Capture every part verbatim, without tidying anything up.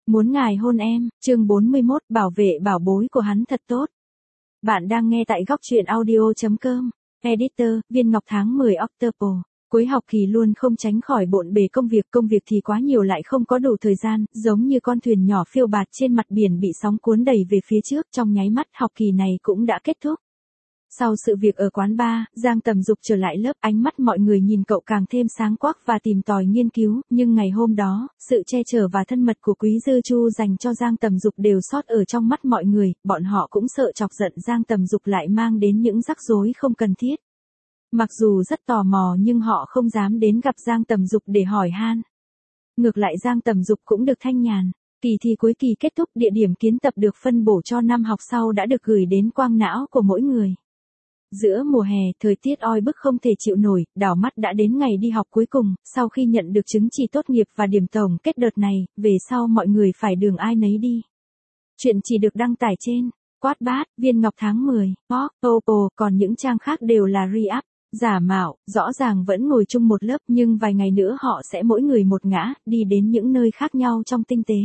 Muốn ngài hôn em, chương bốn mươi mốt, bảo vệ bảo bối của hắn thật tốt. Bạn đang nghe tại góc truyện audio.com. Editor, Viên Ngọc tháng mười October. Cuối học kỳ luôn không tránh khỏi bộn bề công việc, công việc thì quá nhiều lại không có đủ thời gian, giống như con thuyền nhỏ phiêu bạt trên mặt biển bị sóng cuốn đẩy về phía trước, trong nháy mắt học kỳ này cũng đã kết thúc. Sau sự việc ở quán bar, Giang Tầm Dục trở lại lớp, ánh mắt mọi người nhìn cậu càng thêm sáng quắc và tìm tòi nghiên cứu, nhưng ngày hôm đó, sự che chở và thân mật của Quý Dư Chu dành cho Giang Tầm Dục đều sót ở trong mắt mọi người, bọn họ cũng sợ chọc giận Giang Tầm Dục lại mang đến những rắc rối không cần thiết. Mặc dù rất tò mò nhưng họ không dám đến gặp Giang Tầm Dục để hỏi han. Ngược lại Giang Tầm Dục cũng được thanh nhàn. Kỳ thi cuối kỳ kết thúc, địa điểm kiến tập được phân bổ cho năm học sau đã được gửi đến quang não của mỗi người. Giữa mùa hè, thời tiết oi bức không thể chịu nổi, đảo mắt đã đến ngày đi học cuối cùng, sau khi nhận được chứng chỉ tốt nghiệp và điểm tổng kết đợt này, về sau mọi người phải đường ai nấy đi. Chuyện chỉ được đăng tải trên Quát Bát, Viên Ngọc tháng mười, Pop, Oppo, còn những trang khác đều là re-up, giả mạo, rõ ràng vẫn ngồi chung một lớp nhưng vài ngày nữa họ sẽ mỗi người một ngã, đi đến những nơi khác nhau trong tinh tế.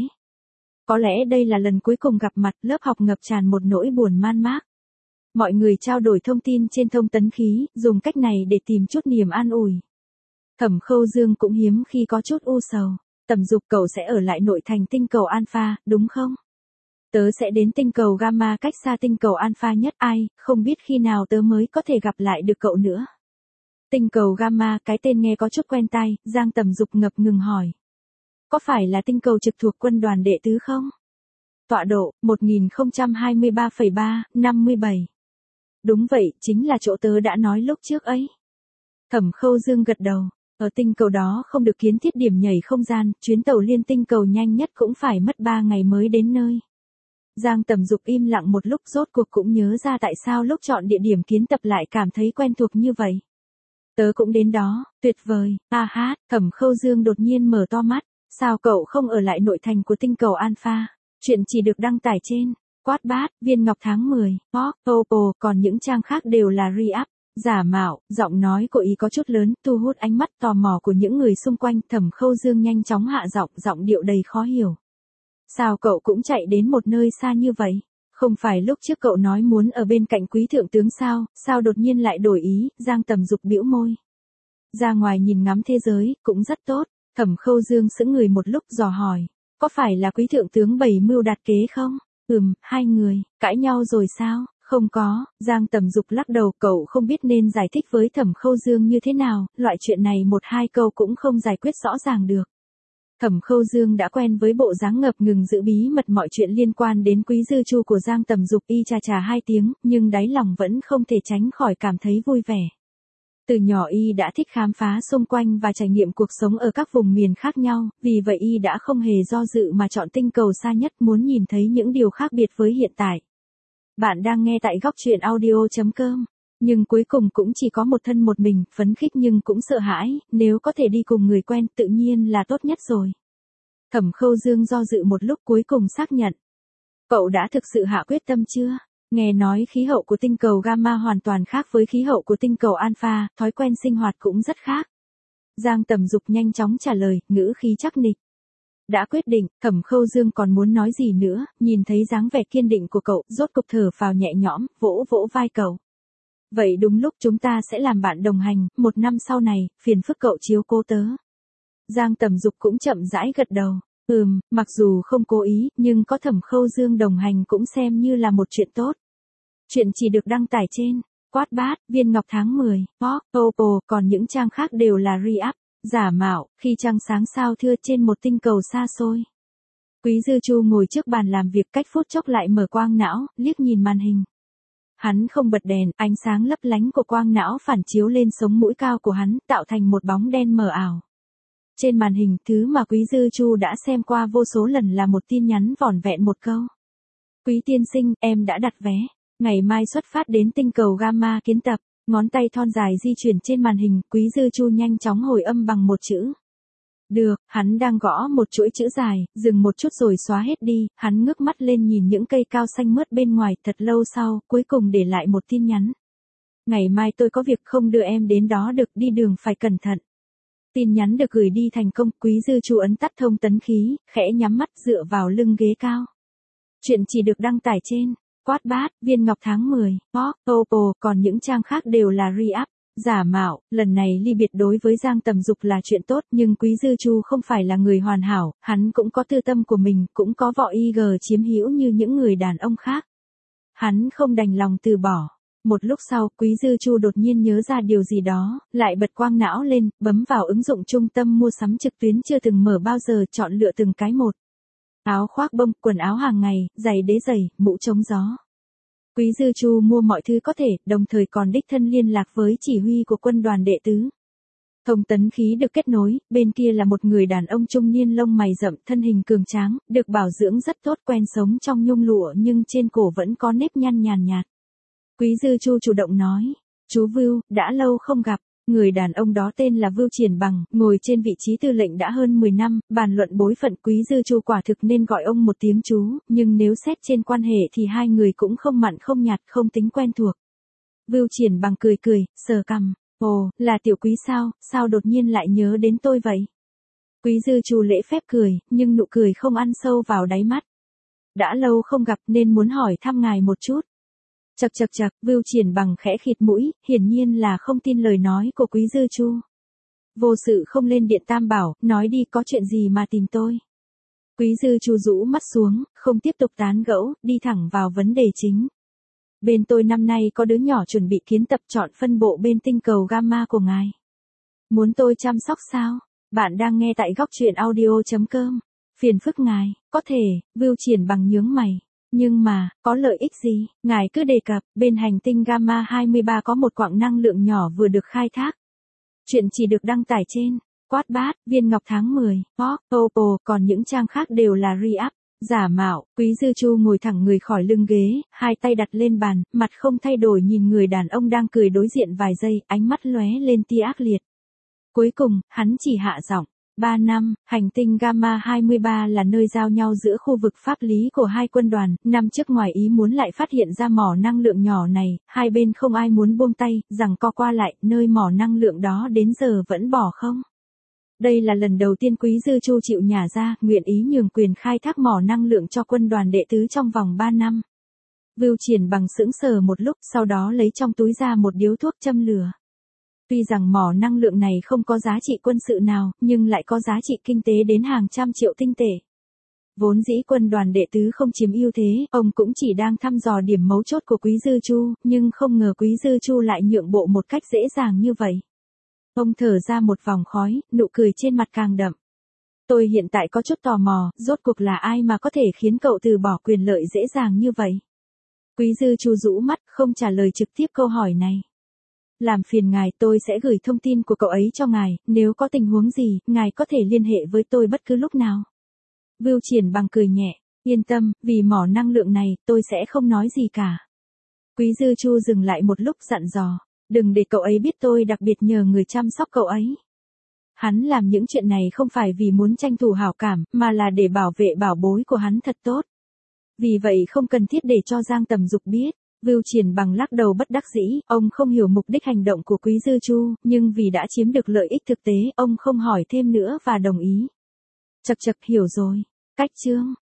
Có lẽ đây là lần cuối cùng gặp mặt, lớp học ngập tràn một nỗi buồn man mác. Mọi người trao đổi thông tin trên thông tấn khí, dùng cách này để tìm chút niềm an ủi. Thẩm Khâu Dương cũng hiếm khi có chút u sầu. Tầm Dục, cậu sẽ ở lại nội thành tinh cầu Alpha, đúng không? Tớ sẽ đến tinh cầu Gamma, cách xa tinh cầu Alpha nhất, ai, không biết khi nào tớ mới có thể gặp lại được cậu nữa. Tinh cầu Gamma, cái tên nghe có chút quen tai, Giang Tầm Dục ngập ngừng hỏi. Có phải là tinh cầu trực thuộc quân đoàn đệ tứ không? Tọa độ, một nghìn không trăm hai mươi ba phẩy ba, năm mươi bảy. Đúng vậy, chính là chỗ tớ đã nói lúc trước ấy. Thẩm Khâu Dương gật đầu. Ở tinh cầu đó không được kiến thiết điểm nhảy không gian, chuyến tàu liên tinh cầu nhanh nhất cũng phải mất ba ngày mới đến nơi. Giang Tầm Dục im lặng một lúc, rốt cuộc cũng nhớ ra tại sao lúc chọn địa điểm kiến tập lại cảm thấy quen thuộc như vậy. Tớ cũng đến đó, tuyệt vời, a hát, Thẩm Khâu Dương đột nhiên mở to mắt. Sao cậu không ở lại nội thành của tinh cầu Alpha? Chuyện chỉ được đăng tải trên Quát Bát, Viên Ngọc tháng mười, Pop, Oppo, còn những trang khác đều là re-up, giả mạo, giọng nói của ý có chút lớn, thu hút ánh mắt tò mò của những người xung quanh. Thẩm Khâu Dương nhanh chóng hạ giọng, giọng điệu đầy khó hiểu. Sao cậu cũng chạy đến một nơi xa như vậy? Không phải lúc trước cậu nói muốn ở bên cạnh Quý thượng tướng sao, sao đột nhiên lại đổi ý? Giang Tầm Dục bĩu môi. Ra ngoài nhìn ngắm thế giới, cũng rất tốt. Thẩm Khâu Dương sững người một lúc dò hỏi. Có phải là Quý thượng tướng bày mưu đặt kế không? Ừm, hai người, cãi nhau rồi sao? Không có, Giang Tầm Dục lắc đầu, cậu không biết nên giải thích với Thẩm Khâu Dương như thế nào, loại chuyện này một hai câu cũng không giải quyết rõ ràng được. Thẩm Khâu Dương đã quen với bộ dáng ngập ngừng giữ bí mật mọi chuyện liên quan đến Quý Dư Chu của Giang Tầm Dục, y chà chà hai tiếng, nhưng đáy lòng vẫn không thể tránh khỏi cảm thấy vui vẻ. Từ nhỏ y đã thích khám phá xung quanh và trải nghiệm cuộc sống ở các vùng miền khác nhau, vì vậy y đã không hề do dự mà chọn tinh cầu xa nhất, muốn nhìn thấy những điều khác biệt với hiện tại. Bạn đang nghe tại góc truyện audio.com. Nhưng cuối cùng cũng chỉ có một thân một mình, phấn khích nhưng cũng sợ hãi, nếu có thể đi cùng người quen tự nhiên là tốt nhất rồi. Thẩm Khâu Dương do dự một lúc, cuối cùng xác nhận. Cậu đã thực sự hạ quyết tâm chưa? Nghe nói khí hậu của tinh cầu Gamma hoàn toàn khác với khí hậu của tinh cầu Alpha, thói quen sinh hoạt cũng rất khác. Giang Tầm Dục nhanh chóng trả lời, ngữ khí chắc nịch. Đã quyết định. Thẩm Khâu Dương còn muốn nói gì nữa, nhìn thấy dáng vẻ kiên định của cậu, rốt cục thở phào nhẹ nhõm, vỗ vỗ vai cậu. Vậy đúng lúc, chúng ta sẽ làm bạn đồng hành, một năm sau này, phiền phức cậu chiếu cố tớ. Giang Tầm Dục cũng chậm rãi gật đầu. Ừm, mặc dù không cố ý, nhưng có Thẩm Khâu Dương đồng hành cũng xem như là một chuyện tốt. Chuyện chỉ được đăng tải trên Quát Bát, Viên Ngọc tháng mười, Pop, Oppo, còn những trang khác đều là re-up, giả mạo, khi trăng sáng sao thưa trên một tinh cầu xa xôi. Quý Dư Chu ngồi trước bàn làm việc, cách phút chốc lại mở quang não, liếc nhìn màn hình. Hắn không bật đèn, ánh sáng lấp lánh của quang não phản chiếu lên sống mũi cao của hắn, tạo thành một bóng đen mờ ảo. Trên màn hình, thứ mà Quý Dư Chu đã xem qua vô số lần là một tin nhắn vỏn vẹn một câu. Quý tiên sinh, em đã đặt vé. Ngày mai xuất phát đến tinh cầu Gamma kiến tập. Ngón tay thon dài di chuyển trên màn hình, Quý Dư Chu nhanh chóng hồi âm bằng một chữ. Được, hắn đang gõ một chuỗi chữ dài, dừng một chút rồi xóa hết đi, hắn ngước mắt lên nhìn những cây cao xanh mướt bên ngoài, thật lâu sau, cuối cùng để lại một tin nhắn. Ngày mai tôi có việc không đưa em đến đó được, đi đường phải cẩn thận. Tin nhắn được gửi đi thành công, Quý Dư Chu ấn tắt thông tấn khí, khẽ nhắm mắt dựa vào lưng ghế cao. Chuyện chỉ được đăng tải trên Wattpad, Viên Ngọc tháng mười, pop, Oppo, còn những trang khác đều là re-up, giả mạo. Lần này ly biệt đối với Giang Tầm Dục là chuyện tốt, nhưng Quý Dư Chu không phải là người hoàn hảo, hắn cũng có tư tâm của mình, cũng có vỏ y gờ chiếm hữu như những người đàn ông khác. Hắn không đành lòng từ bỏ. Một lúc sau, Quý Dư Chu đột nhiên nhớ ra điều gì đó, lại bật quang não lên, bấm vào ứng dụng trung tâm mua sắm trực tuyến chưa từng mở bao giờ, chọn lựa từng cái một. Áo khoác bông, quần áo hàng ngày, giày đế giày, mũ chống gió. Quý Dư Chu mua mọi thứ có thể, đồng thời còn đích thân liên lạc với chỉ huy của quân đoàn đệ tứ. Thông tấn khí được kết nối, bên kia là một người đàn ông trung niên lông mày rậm, thân hình cường tráng, được bảo dưỡng rất tốt, quen sống trong nhung lụa nhưng trên cổ vẫn có nếp nhăn nhàn nhạt. Quý Dư Chu chủ động nói, chú Vưu, đã lâu không gặp. Người đàn ông đó tên là Vưu Triển Bằng, ngồi trên vị trí tư lệnh đã hơn mười năm, bàn luận bối phận Quý Dư Chu quả thực nên gọi ông một tiếng chú, nhưng nếu xét trên quan hệ thì hai người cũng không mặn không nhạt, không tính quen thuộc. Vưu Triển Bằng cười cười, sờ cằm, ồ, là Tiểu Quý sao, sao đột nhiên lại nhớ đến tôi vậy? Quý Dư Chu lễ phép cười, nhưng nụ cười không ăn sâu vào đáy mắt. Đã lâu không gặp nên muốn hỏi thăm ngài một chút. Chậc chậc chậc, Vưu Triển Bằng khẽ khịt mũi, hiển nhiên là không tin lời nói của Quý Dư Chu. Vô sự không lên điện Tam Bảo, nói đi, có chuyện gì mà tìm tôi. Quý Dư Chu rũ mắt xuống, không tiếp tục tán gẫu, đi thẳng vào vấn đề chính. Bên tôi năm nay có đứa nhỏ chuẩn bị kiến tập chọn phân bộ bên tinh cầu Gamma của ngài. Muốn tôi chăm sóc sao? Bạn đang nghe tại góc truyện audio chấm com. Phiền phức ngài, có thể, Vưu Triển Bằng nhướng mày. Nhưng mà, có lợi ích gì? Ngài cứ đề cập, bên hành tinh Gamma hai mươi ba có một quặng năng lượng nhỏ vừa được khai thác. Chuyện chỉ được đăng tải trên Wattpad, Viên Ngọc tháng mười, pop, Oppo, còn những trang khác đều là re-up, giả mạo. Quý Dư Chu ngồi thẳng người khỏi lưng ghế, hai tay đặt lên bàn, mặt không thay đổi nhìn người đàn ông đang cười đối diện vài giây, ánh mắt lóe lên tia ác liệt. Cuối cùng, hắn chỉ hạ giọng. Ba năm, hành tinh Gamma hai mươi ba là nơi giao nhau giữa khu vực pháp lý của hai quân đoàn, năm trước ngoài ý muốn lại phát hiện ra mỏ năng lượng nhỏ này, hai bên không ai muốn buông tay, rằng co qua lại, nơi mỏ năng lượng đó đến giờ vẫn bỏ không. Đây là lần đầu tiên Quý Dư Chu chịu nhả ra, nguyện ý nhường quyền khai thác mỏ năng lượng cho quân đoàn đệ tứ trong vòng ba năm. Vưu Triển Bằng sững sờ một lúc, sau đó lấy trong túi ra một điếu thuốc châm lửa. Tuy rằng mỏ năng lượng này không có giá trị quân sự nào, nhưng lại có giá trị kinh tế đến hàng trăm triệu tinh tệ. Vốn dĩ quân đoàn đệ tứ không chiếm ưu thế, ông cũng chỉ đang thăm dò điểm mấu chốt của Quý Dư Chu, nhưng không ngờ Quý Dư Chu lại nhượng bộ một cách dễ dàng như vậy. Ông thở ra một vòng khói, nụ cười trên mặt càng đậm. Tôi hiện tại có chút tò mò, rốt cuộc là ai mà có thể khiến cậu từ bỏ quyền lợi dễ dàng như vậy? Quý Dư Chu rũ mắt, không trả lời trực tiếp câu hỏi này. Làm phiền ngài, tôi sẽ gửi thông tin của cậu ấy cho ngài, nếu có tình huống gì, ngài có thể liên hệ với tôi bất cứ lúc nào. Vưu Triển Bằng cười nhẹ, yên tâm, vì mỏ năng lượng này, tôi sẽ không nói gì cả. Quý Dư Chu dừng lại một lúc dặn dò, đừng để cậu ấy biết tôi đặc biệt nhờ người chăm sóc cậu ấy. Hắn làm những chuyện này không phải vì muốn tranh thủ hảo cảm, mà là để bảo vệ bảo bối của hắn thật tốt. Vì vậy không cần thiết để cho Giang Tầm Dục biết. Vưu Triển Bằng lắc đầu bất đắc dĩ, ông không hiểu mục đích hành động của Quý Dư Chu, nhưng vì đã chiếm được lợi ích thực tế, ông không hỏi thêm nữa và đồng ý. Chậc chậc, hiểu rồi. Cách chương.